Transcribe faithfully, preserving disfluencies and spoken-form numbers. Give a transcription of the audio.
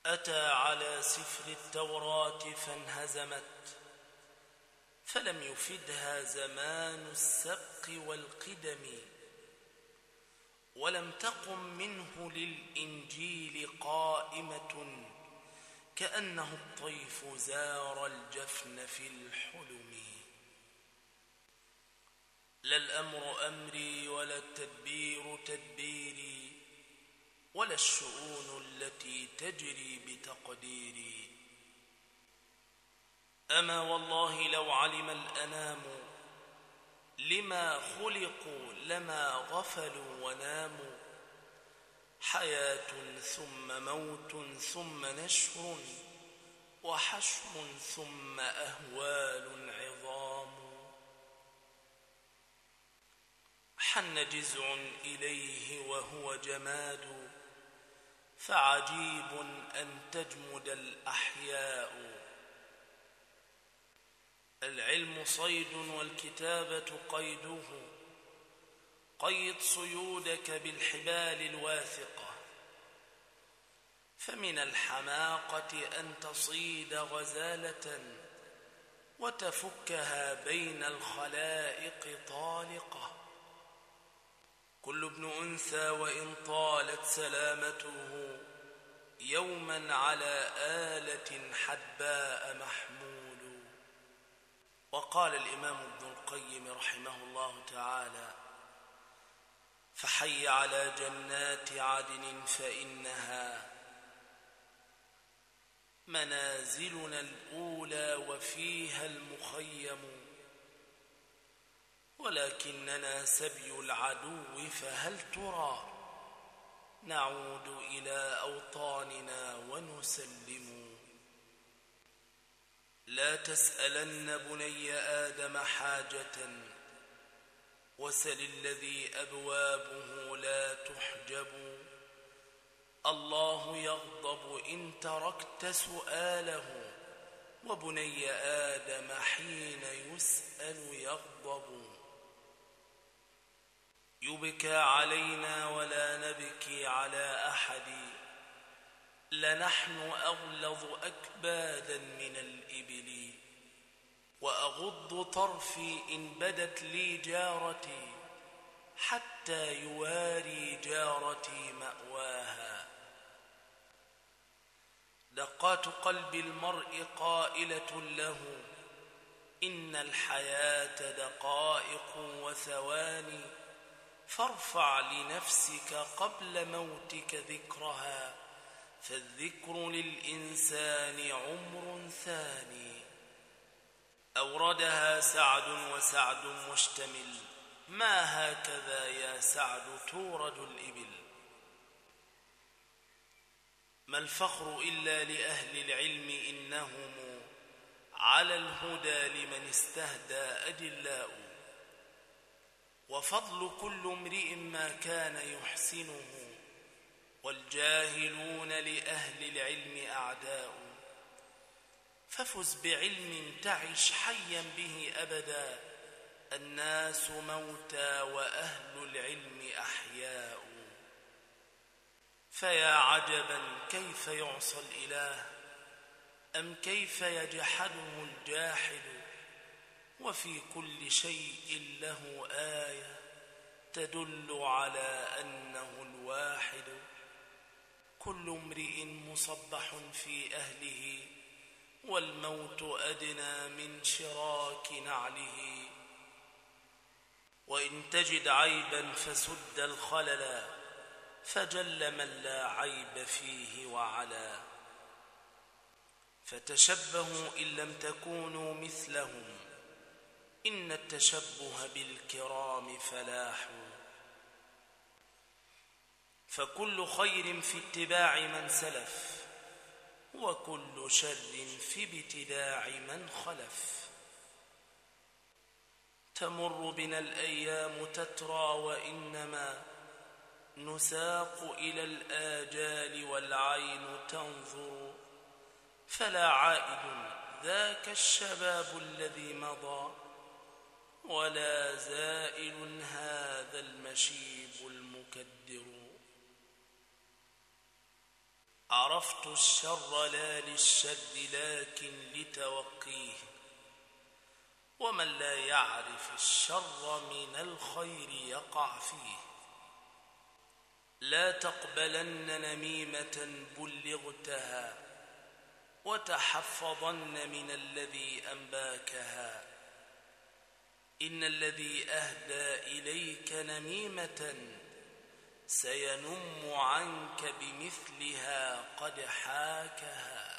أتى على سفر التوراة فانهزمت، فلم يفدها زمان السبق والقدم، ولم تقم منه للإنجيل قائمة، كأنه الطيف زار الجفن في الحلم. لا الأمر أمري ولا التدبير تدبيري، ولا الشؤون التي تجري بتقديري. أما والله لو علم الأنام لما خلقوا لما غفلوا وناموا، حياة ثم موت ثم نشر وحشر ثم أهوال عظام. حن جزع إليه وهو جماد، فعجيب أن تجمد الأحياء. العلم صيد والكتابة قيده، قيد صيودك بالحبال الواثقة. فمن الحماقة أن تصيد غزالة وتفكها بين الخلائق طالقة. كل ابن أنثى وإن طالت سلامته، يوما على آلة حدباء محمول. وقال الإمام ابن القيم رحمه الله تعالى: فحي على جنات عدن فإنها منازلنا الأولى وفيها المخيم، ولكننا سبي العدو، فهل ترى نعود إلى أوطاننا ونسلم. لا تسألن بني آدم حاجة، وسل الذي أبوابه لا تحجب. الله يغضب إن تركت سؤاله، وبني آدم حين يسأل يغضب. يبكى علينا ولا نبكي على أحد، لنحن أغلظ أكبادا من الإبل. وأغض طرفي إن بدت لي جارتي، حتى يواري جارتي مأواها. دقات قلب المرء قائلة له: إن الحياة دقائق وثواني، فارفع لنفسك قبل موتك ذكرها، فالذكر للإنسان عمر ثاني. أوردها سعد وسعد مشتمل، ما هكذا يا سعد تورد الإبل. ما الفخر إلا لأهل العلم، إنهم على الهدى لمن استهدى أدلاء. وفضل كل امرئ ما كان يحسنه، والجاهلون لأهل العلم أعداء. ففز بعلم تعش حيا به أبدا، الناس موتى وأهل العلم أحياء. فيا عجبا كيف يعصى الإله، أم كيف يجحده الجاحد. وفي كل شيء له آية تدل على أنه الواحد. كل امرئ مصبح في أهله، والموت أدنى من شراك نعله. وإن تجد عيبا فسد الخللا، فجل من لا عيب فيه وعلا. فتشبهوا إن لم تكونوا مثلهم، إن التشبه بالكرام فلاح. فكل خير في اتباع من سلف، وكل شر في ابتداع من خلف. تمر بنا الأيام تترى، وإنما نساق إلى الآجال والعين تنظر. فلا عائد ذاك الشباب الذي مضى، ولا زائل هذا المشيب المكدر. عرفت الشر لا للشر لكن لتوقيه، ومن لا يعرف الشر من الخير يقع فيه. لا تقبلن نميمة بلغتها، وتحفظن من الذي أنباكها. إن الذي أهدى إليك نميمة سينم عنك بمثلها قد حاكها.